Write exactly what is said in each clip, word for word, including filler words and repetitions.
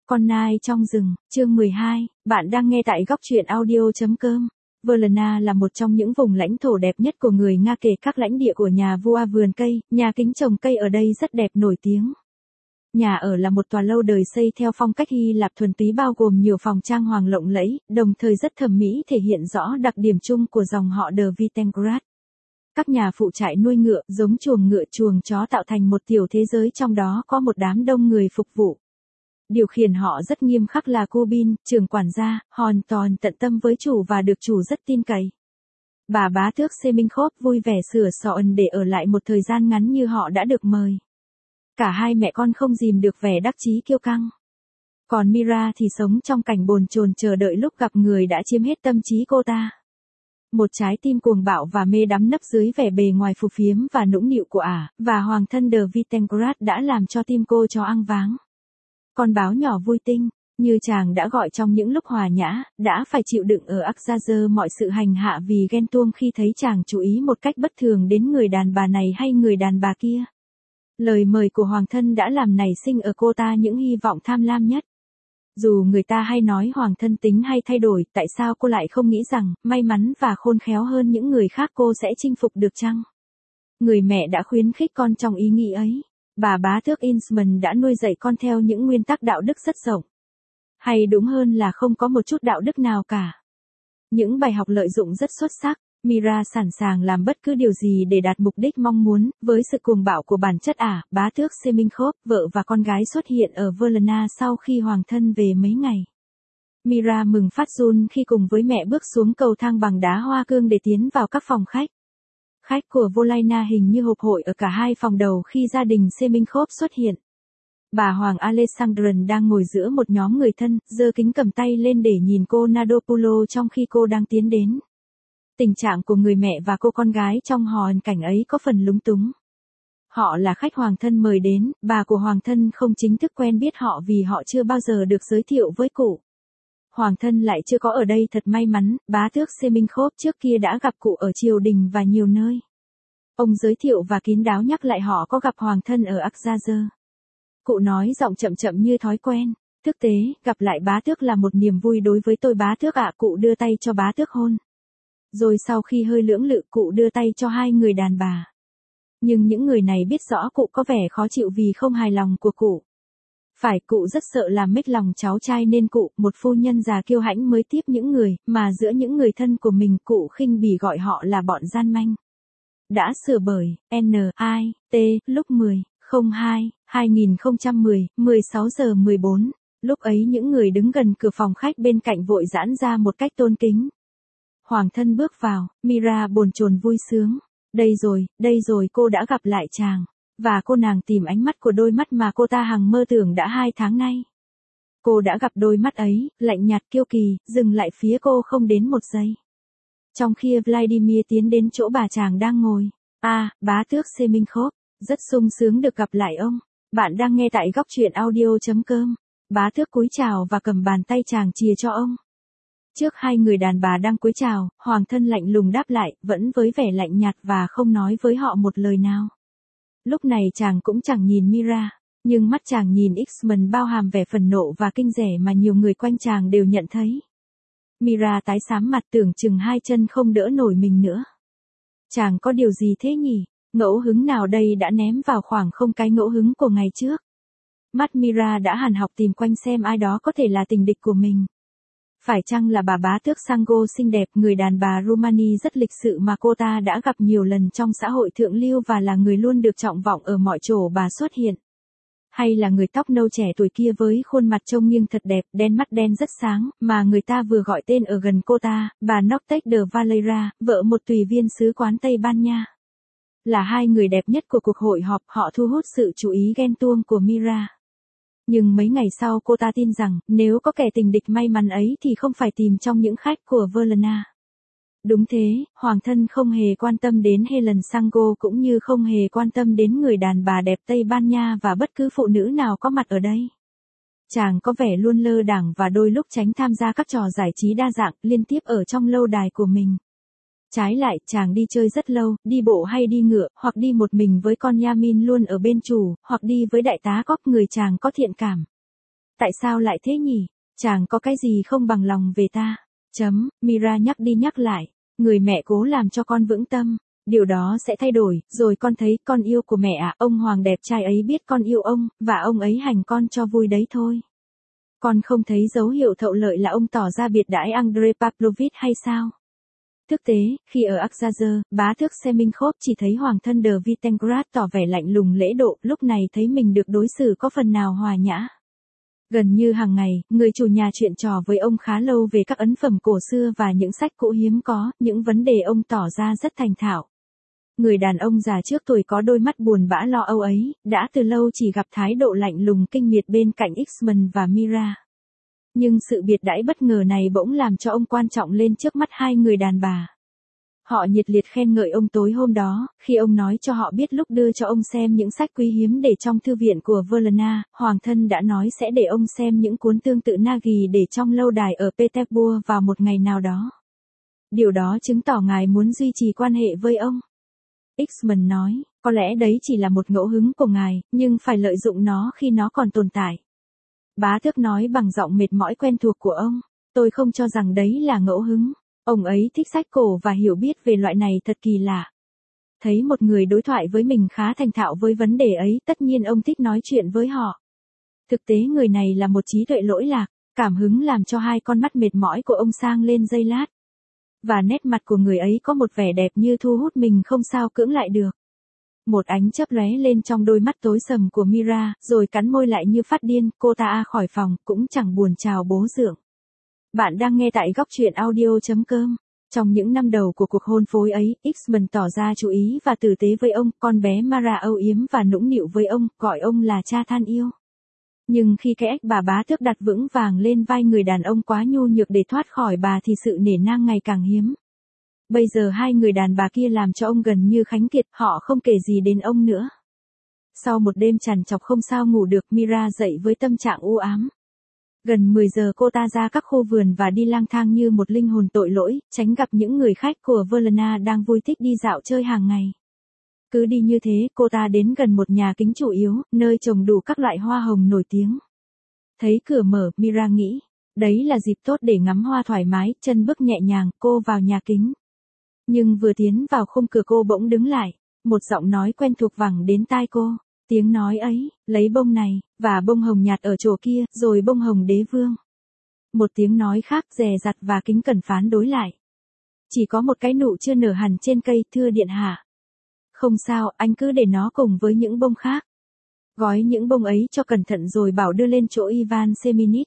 Con nai trong rừng, chương mười hai, bạn đang nghe tại góc truyện audio.com. Volhynia là một trong những vùng lãnh thổ đẹp nhất của người Nga kể các lãnh địa của nhà vua vườn cây, nhà kính trồng cây ở đây rất đẹp nổi tiếng. Nhà ở là một tòa lâu đời xây theo phong cách Hy Lạp thuần túy bao gồm nhiều phòng trang hoàng lộng lẫy, đồng thời rất thẩm mỹ thể hiện rõ đặc điểm chung của dòng họ De Viténgrad. Các nhà phụ trại nuôi ngựa, giống chuồng ngựa chuồng chó tạo thành một tiểu thế giới trong đó có một đám đông người phục vụ. Điều khiển họ rất nghiêm khắc là Kubin, trưởng quản gia, hoàn toàn tận tâm với chủ và được chủ rất tin cậy. Bà bá tước Semenkhov vui vẻ sửa soạn để ở lại một thời gian ngắn như họ đã được mời. Cả hai mẹ con không dìm được vẻ đắc chí kiêu căng. Còn Mira thì sống trong cảnh bồn chồn chờ đợi lúc gặp người đã chiếm hết tâm trí cô ta. Một trái tim cuồng bạo và mê đắm nấp dưới vẻ bề ngoài phù phiếm và nũng nịu của ả, và hoàng thân De Viténgrad đã làm cho tim cô cho ăng váng. Con báo nhỏ vui tinh, như chàng đã gọi trong những lúc hòa nhã, đã phải chịu đựng ở Aksazer mọi sự hành hạ vì ghen tuông khi thấy chàng chú ý một cách bất thường đến người đàn bà này hay người đàn bà kia. Lời mời của hoàng thân đã làm nảy sinh ở cô ta những hy vọng tham lam nhất. Dù người ta hay nói hoàng thân tính hay thay đổi, tại sao cô lại không nghĩ rằng, may mắn và khôn khéo hơn những người khác cô sẽ chinh phục được chăng? Người mẹ đã khuyến khích con trong ý nghĩ ấy. Bà bá tước Innsmouth đã nuôi dạy con theo những nguyên tắc đạo đức rất rộng. Hay đúng hơn là không có một chút đạo đức nào cả. Những bài học lợi dụng rất xuất sắc. Mira sẵn sàng làm bất cứ điều gì để đạt mục đích mong muốn, với sự cuồng bạo của bản chất ả, bá tước Semenkhov, vợ và con gái xuất hiện ở Volhynia sau khi hoàng thân về mấy ngày. Mira mừng phát run khi cùng với mẹ bước xuống cầu thang bằng đá hoa cương để tiến vào các phòng khách. Khách của Volhynia hình như hộp hội ở cả hai phòng đầu khi gia đình Semenkhov xuất hiện. Bà Hoàng Alexandran đang ngồi giữa một nhóm người thân, giơ kính cầm tay lên để nhìn cô Nadopulo trong khi cô đang tiến đến. Tình trạng của người mẹ và cô con gái trong hoàn cảnh ấy có phần lúng túng. Họ là khách hoàng thân mời đến, bà của hoàng thân không chính thức quen biết họ vì họ chưa bao giờ được giới thiệu với cụ. Hoàng thân lại chưa có ở đây thật may mắn, bá tước Semenkhov trước kia đã gặp cụ ở triều đình và nhiều nơi. Ông giới thiệu và kín đáo nhắc lại họ có gặp hoàng thân ở Aksazer. Cụ nói giọng chậm chậm như thói quen, thực tế, gặp lại bá tước là một niềm vui đối với tôi bá tước ạ. Cụ đưa tay cho bá tước hôn. Rồi sau khi hơi lưỡng lự cụ đưa tay cho hai người đàn bà. Nhưng những người này biết rõ cụ có vẻ khó chịu vì không hài lòng của cụ. Phải, cụ rất sợ làm mếch lòng cháu trai nên cụ, một phu nhân già kiêu hãnh mới tiếp những người, mà giữa những người thân của mình cụ khinh bỉ gọi họ là bọn gian manh. Đã sửa bởi, N I T, lúc mười, không hai, hai nghìn không trăm mười, mười sáu giờ mười bốn. Lúc ấy những người đứng gần cửa phòng khách bên cạnh vội giãn ra một cách tôn kính. Hoàng thân bước vào, Mira bồn chồn vui sướng. Đây rồi, đây rồi cô đã gặp lại chàng. Và cô nàng tìm ánh mắt của đôi mắt mà cô ta hằng mơ tưởng đã hai tháng nay. Cô đã gặp đôi mắt ấy, lạnh nhạt kiêu kỳ, dừng lại phía cô không đến một giây. Trong khi Vladimir tiến đến chỗ bà chàng đang ngồi. À, bá tước Semenkhov, rất sung sướng được gặp lại ông. Bạn đang nghe tại góc truyện audio.com. Bá tước cúi chào và cầm bàn tay chàng chìa cho ông. Trước hai người đàn bà đang cúi chào, hoàng thân lạnh lùng đáp lại, vẫn với vẻ lạnh nhạt và không nói với họ một lời nào. Lúc này chàng cũng chẳng nhìn Mira, nhưng mắt chàng nhìn Innsmouth bao hàm vẻ phẫn nộ và kinh rẻ mà nhiều người quanh chàng đều nhận thấy. Mira tái xám mặt tưởng chừng hai chân không đỡ nổi mình nữa. Chàng có điều gì thế nhỉ? Ngẫu hứng nào đây đã ném vào khoảng không cái ngẫu hứng của ngày trước. Mắt Mira đã hằn học tìm quanh xem ai đó có thể là tình địch của mình. Phải chăng là bà bá tước Sango xinh đẹp, người đàn bà Rumani rất lịch sự mà cô ta đã gặp nhiều lần trong xã hội thượng lưu và là người luôn được trọng vọng ở mọi chỗ bà xuất hiện? Hay là người tóc nâu trẻ tuổi kia với khuôn mặt trông nghiêng thật đẹp, đen mắt đen rất sáng, mà người ta vừa gọi tên ở gần cô ta, bà Noctes de Valera, vợ một tùy viên sứ quán Tây Ban Nha. Là hai người đẹp nhất của cuộc hội họp, họ thu hút sự chú ý ghen tuông của Mira. Nhưng mấy ngày sau cô ta tin rằng, nếu có kẻ tình địch may mắn ấy thì không phải tìm trong những khách của Volhynia. Đúng thế, hoàng thân không hề quan tâm đến Helen Sango cũng như không hề quan tâm đến người đàn bà đẹp Tây Ban Nha và bất cứ phụ nữ nào có mặt ở đây. Chàng có vẻ luôn lơ đãng và đôi lúc tránh tham gia các trò giải trí đa dạng liên tiếp ở trong lâu đài của mình. Trái lại, chàng đi chơi rất lâu, đi bộ hay đi ngựa, hoặc đi một mình với con Yamin luôn ở bên chủ, hoặc đi với đại tá Cóc người chàng có thiện cảm. tại sao lại thế nhỉ? Chàng có cái gì không bằng lòng về ta? Chấm, Mira nhắc đi nhắc lại, người mẹ cố làm cho con vững tâm, điều đó sẽ thay đổi, rồi con thấy con yêu của mẹ à, ông hoàng đẹp trai ấy biết con yêu ông, và ông ấy hành con cho vui đấy thôi. Con không thấy dấu hiệu thậu lợi là ông tỏ ra biệt đãi Andrei Pavlovich hay sao? Thực tế, khi ở Aksazer, bá tước Semenkhov chỉ thấy hoàng thân de Vitingrad tỏ vẻ lạnh lùng lễ độ, lúc này thấy mình được đối xử có phần nào hòa nhã. Gần như hàng ngày, người chủ nhà chuyện trò với ông khá lâu về các ấn phẩm cổ xưa và những sách cũ hiếm có, những vấn đề ông tỏ ra rất thành thạo. Người đàn ông già trước tuổi có đôi mắt buồn bã lo âu ấy, đã từ lâu chỉ gặp thái độ lạnh lùng kinh miệt bên cạnh Xman và Mira. Nhưng sự biệt đãi bất ngờ này bỗng làm cho ông quan trọng lên trước mắt hai người đàn bà. Họ nhiệt liệt khen ngợi ông tối hôm đó, khi ông nói cho họ biết lúc đưa cho ông xem những sách quý hiếm để trong thư viện của Volna, hoàng thân đã nói sẽ để ông xem những cuốn tương tự Nagi để trong lâu đài ở Petersburg vào một ngày nào đó. Điều đó chứng tỏ ngài muốn duy trì quan hệ với ông. Xman nói, có lẽ đấy chỉ là một ngẫu hứng của ngài, nhưng phải lợi dụng nó khi nó còn tồn tại. Bá tước nói bằng giọng mệt mỏi quen thuộc của ông, tôi không cho rằng đấy là ngẫu hứng. Ông ấy thích sách cổ và hiểu biết về loại này thật kỳ lạ. Thấy một người đối thoại với mình khá thành thạo với vấn đề ấy, tất nhiên ông thích nói chuyện với họ. Thực tế người này là một trí tuệ lỗi lạc, cảm hứng làm cho hai con mắt mệt mỏi của ông sang lên giây lát. Và nét mặt của người ấy có một vẻ đẹp như thu hút mình không sao cưỡng lại được. Một ánh chớp lóe lên trong đôi mắt tối sầm của Mira, rồi cắn môi lại như phát điên, cô ta khỏi phòng, cũng chẳng buồn chào bố dượng. Bạn đang nghe tại góc truyện audio chấm com. Trong những năm đầu của cuộc hôn phối ấy, Xman tỏ ra chú ý và tử tế với ông, con bé Mara âu yếm và nũng nịu với ông, gọi ông là cha than yêu. Nhưng khi cái ếch bà bá tước đặt vững vàng lên vai người đàn ông quá nhu nhược để thoát khỏi bà thì sự nể nang ngày càng hiếm. Bây giờ hai người đàn bà kia làm cho ông gần như khánh kiệt, họ không kể gì đến ông nữa. Sau một đêm trằn trọc không sao ngủ được, Mira dậy với tâm trạng u ám. Gần mười giờ cô ta ra các khu vườn và đi lang thang như một linh hồn tội lỗi, tránh gặp những người khách của Volna đang vui thích đi dạo chơi hàng ngày. Cứ đi như thế, cô ta đến gần một nhà kính chủ yếu, nơi trồng đủ các loại hoa hồng nổi tiếng. Thấy cửa mở, Mira nghĩ, đấy là dịp tốt để ngắm hoa thoải mái, chân bước nhẹ nhàng, cô vào nhà kính. Nhưng vừa tiến vào khung cửa cô bỗng đứng lại, một giọng nói quen thuộc vẳng đến tai cô. Tiếng nói ấy, lấy bông này, và bông hồng nhạt ở chỗ kia, rồi bông hồng đế vương. Một tiếng nói khác dè dặt và kính cẩn phán đối lại. Chỉ có một cái nụ chưa nở hẳn trên cây, thưa điện hạ. Không sao, anh cứ để nó cùng với những bông khác. Gói những bông ấy cho cẩn thận rồi bảo đưa lên chỗ Ivan Semenich.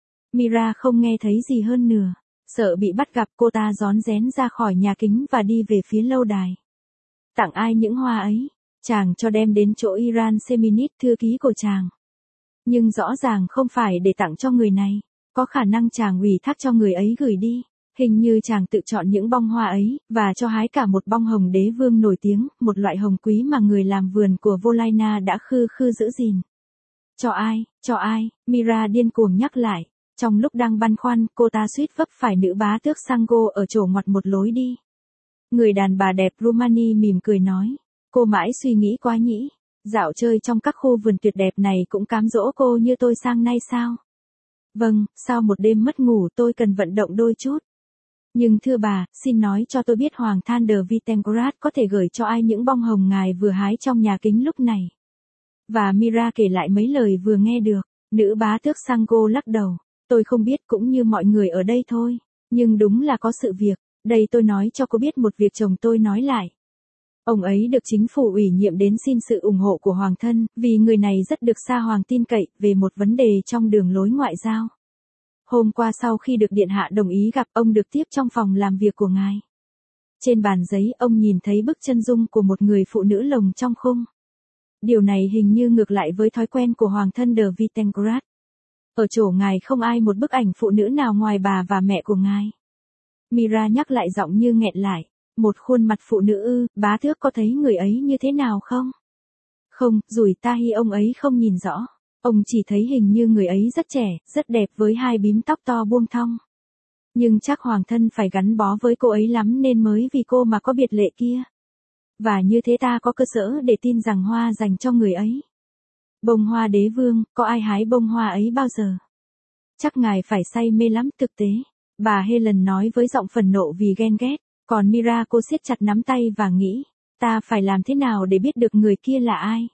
Mira không nghe thấy gì hơn nữa. Sợ bị bắt gặp, cô ta rón rén ra khỏi nhà kính và đi về phía lâu đài. Tặng ai những hoa ấy? Chàng cho đem đến chỗ Ivan Semenich, thư ký của chàng. Nhưng rõ ràng không phải để tặng cho người này. Có khả năng chàng ủy thác cho người ấy gửi đi. Hình như chàng tự chọn những bông hoa ấy, và cho hái cả một bông hồng đế vương nổi tiếng, một loại hồng quý mà người làm vườn của Volina đã khư khư giữ gìn. Cho ai, cho ai, Mira điên cuồng nhắc lại. Trong lúc đang băn khoăn, cô ta suýt vấp phải nữ bá tước Sango ở chỗ ngoặt một lối đi. Người đàn bà đẹp Rumani mỉm cười nói. Cô mãi suy nghĩ quá nhỉ. Dạo chơi trong các khu vườn tuyệt đẹp này cũng cám dỗ cô như tôi sang nay sao? Vâng, sau một đêm mất ngủ tôi cần vận động đôi chút. Nhưng thưa bà, xin nói cho tôi biết Hoàng Than de Vitingrad có thể gửi cho ai những bông hồng ngài vừa hái trong nhà kính lúc này. Và Mira kể lại mấy lời vừa nghe được. Nữ bá tước Sango lắc đầu. Tôi không biết, cũng như mọi người ở đây thôi. Nhưng đúng là có sự việc. Đây tôi nói cho cô biết một việc chồng tôi nói lại. Ông ấy được chính phủ ủy nhiệm đến xin sự ủng hộ của hoàng thân, vì người này rất được Sa Hoàng tin cậy về một vấn đề trong đường lối ngoại giao. Hôm qua sau khi được điện hạ đồng ý gặp, ông được tiếp trong phòng làm việc của ngài. Trên bàn giấy, ông nhìn thấy bức chân dung của một người phụ nữ lồng trong khung. Điều này hình như ngược lại với thói quen của hoàng thân de Vitingrad. Ở chỗ ngài không ai một bức ảnh phụ nữ nào ngoài bà và mẹ của ngài. Mira nhắc lại giọng như nghẹn lại. Một khuôn mặt phụ nữ ư, bá tước có thấy người ấy như thế nào không? Không, rủi ta hi ông ấy không nhìn rõ. Ông chỉ thấy hình như người ấy rất trẻ, rất đẹp với hai bím tóc to buông thong. Nhưng chắc hoàng thân phải gắn bó với cô ấy lắm nên mới vì cô mà có biệt lệ kia. Và như thế ta có cơ sở để tin rằng hoa dành cho người ấy. Bông hoa đế vương, có ai hái bông hoa ấy bao giờ? Chắc ngài phải say mê lắm thực tế. Bà Helen nói với giọng phẫn nộ vì ghen ghét, còn Mirako siết chặt nắm tay và nghĩ, ta phải làm thế nào để biết được người kia là ai?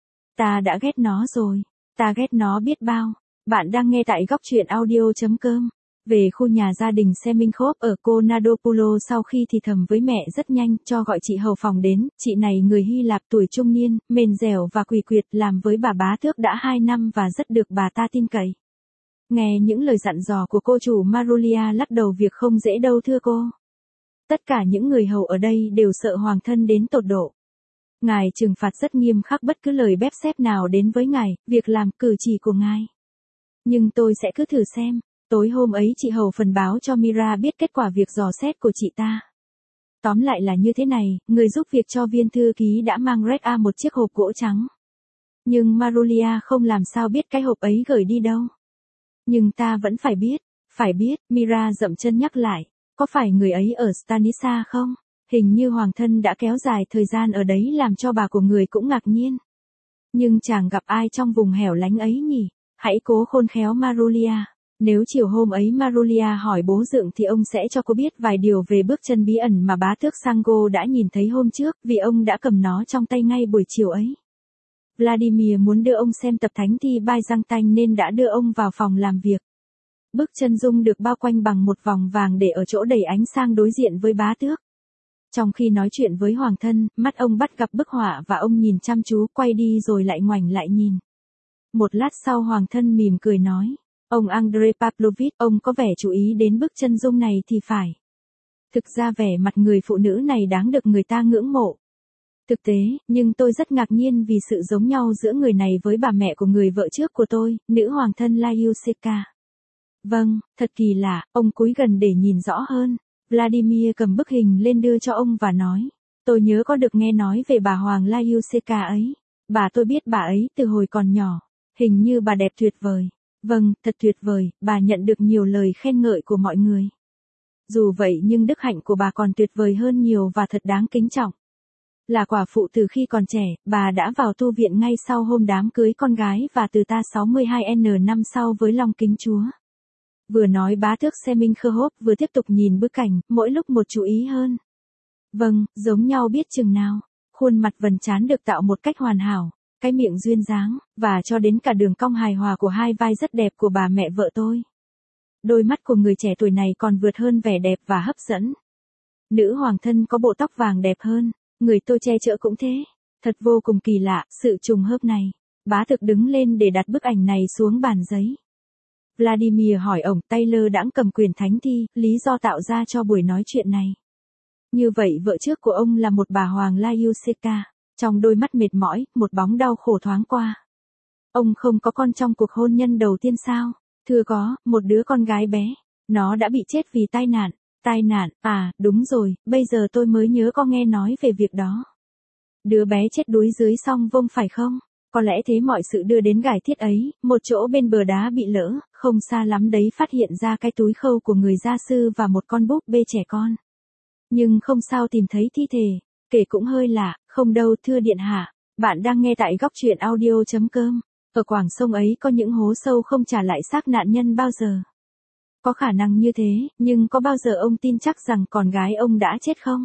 Ta đã ghét nó rồi, ta ghét nó biết bao. Bạn đang nghe tại góc truyện audio.com. Về khu nhà gia đình Seminkhov ở Konadopoulos sau khi thì thầm với mẹ rất nhanh cho gọi chị hầu phòng đến, chị này người Hy Lạp tuổi trung niên, mềm dẻo và quỳ quyệt làm với bà bá tước đã hai năm và rất được bà ta tin cậy. Nghe những lời dặn dò của cô chủ Marulia lắc đầu việc không dễ đâu thưa cô. Tất cả những người hầu ở đây đều sợ hoàng thân đến tột độ. Ngài trừng phạt rất nghiêm khắc bất cứ lời bép xép nào đến với ngài, việc làm cử chỉ của ngài. Nhưng tôi sẽ cứ thử xem. Tối hôm ấy chị hầu phần báo cho Mira biết kết quả việc dò xét của chị ta. Tóm lại là như thế này, người giúp việc cho viên thư ký đã mang Red A một chiếc hộp gỗ trắng. Nhưng Marulia không làm sao biết cái hộp ấy gửi đi đâu. Nhưng ta vẫn phải biết, phải biết, Mira dậm chân nhắc lại, có phải người ấy ở Stanisa không? Hình như hoàng thân đã kéo dài thời gian ở đấy làm cho bà của người cũng ngạc nhiên. Nhưng chàng gặp ai trong vùng hẻo lánh ấy nhỉ? Hãy cố khôn khéo Marulia. Nếu chiều hôm ấy Marulia hỏi bố Dượng thì ông sẽ cho cô biết vài điều về bước chân bí ẩn mà bá tước Sango đã nhìn thấy hôm trước, vì ông đã cầm nó trong tay ngay buổi chiều ấy. Vladimir muốn đưa ông xem tập thánh thi Byzantine nên đã đưa ông vào phòng làm việc. Bức chân dung được bao quanh bằng một vòng vàng để ở chỗ đầy ánh sang đối diện với bá tước. Trong khi nói chuyện với hoàng thân, mắt ông bắt gặp bức họa và ông nhìn chăm chú, quay đi rồi lại ngoảnh lại nhìn. Một lát sau hoàng thân mỉm cười nói, ông Andrei Pavlovich, ông có vẻ chú ý đến bức chân dung này thì phải. Thực ra vẻ mặt người phụ nữ này đáng được người ta ngưỡng mộ. Thực tế, nhưng tôi rất ngạc nhiên vì sự giống nhau giữa người này với bà mẹ của người vợ trước của tôi, nữ hoàng thân Lyushka. Vâng, thật kỳ lạ, ông cúi gần để nhìn rõ hơn. Vladimir cầm bức hình lên đưa cho ông và nói, tôi nhớ có được nghe nói về bà hoàng Lyushka ấy. Bà tôi biết bà ấy từ hồi còn nhỏ. Hình như bà đẹp tuyệt vời. Vâng, thật tuyệt vời, bà nhận được nhiều lời khen ngợi của mọi người. Dù vậy nhưng đức hạnh của bà còn tuyệt vời hơn nhiều và thật đáng kính trọng. Là quả phụ từ khi còn trẻ, bà đã vào tu viện ngay sau hôm đám cưới con gái và từ ta sáu mươi hai N năm sau với lòng kính Chúa. Vừa nói bá tước Seminkhov vừa tiếp tục nhìn bức cảnh, mỗi lúc một chú ý hơn. Vâng, giống nhau biết chừng nào. Khuôn mặt vầng trán được tạo một cách hoàn hảo. Cái miệng duyên dáng, và cho đến cả đường cong hài hòa của hai vai rất đẹp của bà mẹ vợ tôi. Đôi mắt của người trẻ tuổi này còn vượt hơn vẻ đẹp và hấp dẫn. Nữ hoàng thân có bộ tóc vàng đẹp hơn, người tôi che chở cũng thế. Thật vô cùng kỳ lạ, sự trùng hợp này. Bá thực đứng lên để đặt bức ảnh này xuống bàn giấy. Vladimir hỏi ông Taylor đãng cầm quyền thánh thi, lý do tạo ra cho buổi nói chuyện này. Như vậy vợ trước của ông là một bà hoàng Lyushka. Trong đôi mắt mệt mỏi, một bóng đau khổ thoáng qua. Ông không có con trong cuộc hôn nhân đầu tiên sao? Thưa có, một đứa con gái bé. Nó đã bị chết vì tai nạn. Tai nạn, à, đúng rồi, bây giờ tôi mới nhớ có nghe nói về việc đó. Đứa bé chết đuối dưới sông Vông phải không? Có lẽ thế mọi sự đưa đến gài thiết ấy, một chỗ bên bờ đá bị lỡ, không xa lắm đấy phát hiện ra cái túi khâu của người gia sư và một con búp bê trẻ con. Nhưng không sao tìm thấy thi thể. Kể cũng hơi lạ, không đâu thưa điện hạ. Bạn đang nghe tại góc truyện audio.com. Ở quảng sông ấy có những hố sâu không trả lại xác nạn nhân bao giờ. Có khả năng như thế, nhưng có bao giờ ông tin chắc rằng con gái ông đã chết không?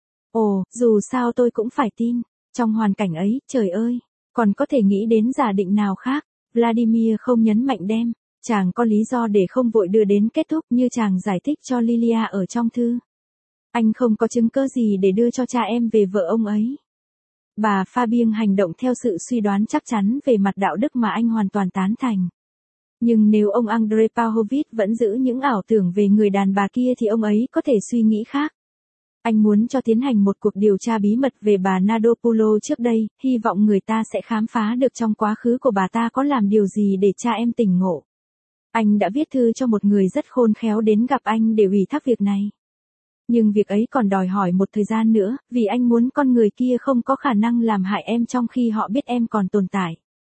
Ồ, dù sao tôi cũng phải tin. Trong hoàn cảnh ấy, trời ơi, còn có thể nghĩ đến giả định nào khác. Vladimir không nhấn mạnh đem. Chàng có lý do để không vội đưa đến kết thúc như chàng giải thích cho Lilia ở trong thư. Anh không có chứng cứ gì để đưa cho cha em về vợ ông ấy. Bà Fabian hành động theo sự suy đoán chắc chắn về mặt đạo đức mà anh hoàn toàn tán thành. Nhưng nếu ông Andrei Pavlovich vẫn giữ những ảo tưởng về người đàn bà kia thì ông ấy có thể suy nghĩ khác. Anh muốn cho tiến hành một cuộc điều tra bí mật về bà Nadopoulos trước đây, hy vọng người ta sẽ khám phá được trong quá khứ của bà ta có làm điều gì để cha em tỉnh ngộ. Anh đã viết thư cho một người rất khôn khéo đến gặp anh để ủy thác việc này. Nhưng việc ấy còn đòi hỏi một thời gian nữa, vì anh muốn con người kia không có khả năng làm hại em trong khi họ biết em còn tồn tại.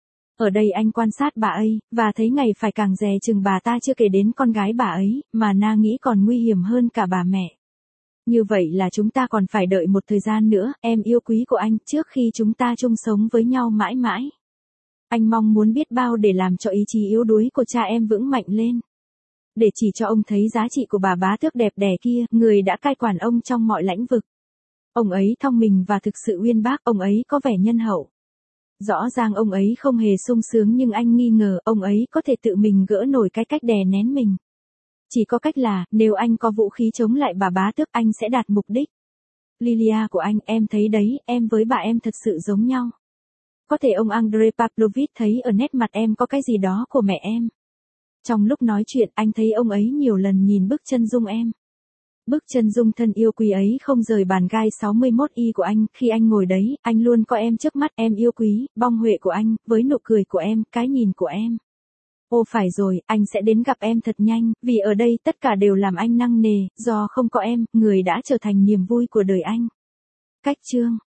Ở đây anh quan sát bà ấy, và thấy ngày phải càng dè chừng bà ta chưa kể đến con gái bà ấy, mà Na nghĩ còn nguy hiểm hơn cả bà mẹ. Như vậy là chúng ta còn phải đợi một thời gian nữa, em yêu quý của anh, trước khi chúng ta chung sống với nhau mãi mãi. Anh mong muốn biết bao để làm cho ý chí yếu đuối của cha em vững mạnh lên. Để chỉ cho ông thấy giá trị của bà bá tước đẹp đẽ kia, người đã cai quản ông trong mọi lãnh vực. Ông ấy thông minh và thực sự uyên bác, ông ấy có vẻ nhân hậu. Rõ ràng ông ấy không hề sung sướng nhưng anh nghi ngờ ông ấy có thể tự mình gỡ nổi cái cách đè nén mình. Chỉ có cách là, nếu anh có vũ khí chống lại bà bá tước anh sẽ đạt mục đích. Lilia của anh, em thấy đấy, em với bà em thật sự giống nhau. Có thể ông Andrei Pavlovich thấy ở nét mặt em có cái gì đó của mẹ em. Trong lúc nói chuyện, anh thấy ông ấy nhiều lần nhìn bức chân dung em. Bức chân dung thân yêu quý ấy không rời bàn gai sáu mươi mốt y của anh, khi anh ngồi đấy, anh luôn có em trước mắt, em yêu quý, bong huệ của anh, với nụ cười của em, cái nhìn của em. Ồ phải rồi, anh sẽ đến gặp em thật nhanh, vì ở đây tất cả đều làm anh nặng nề, do không có em, người đã trở thành niềm vui của đời anh. Cách chương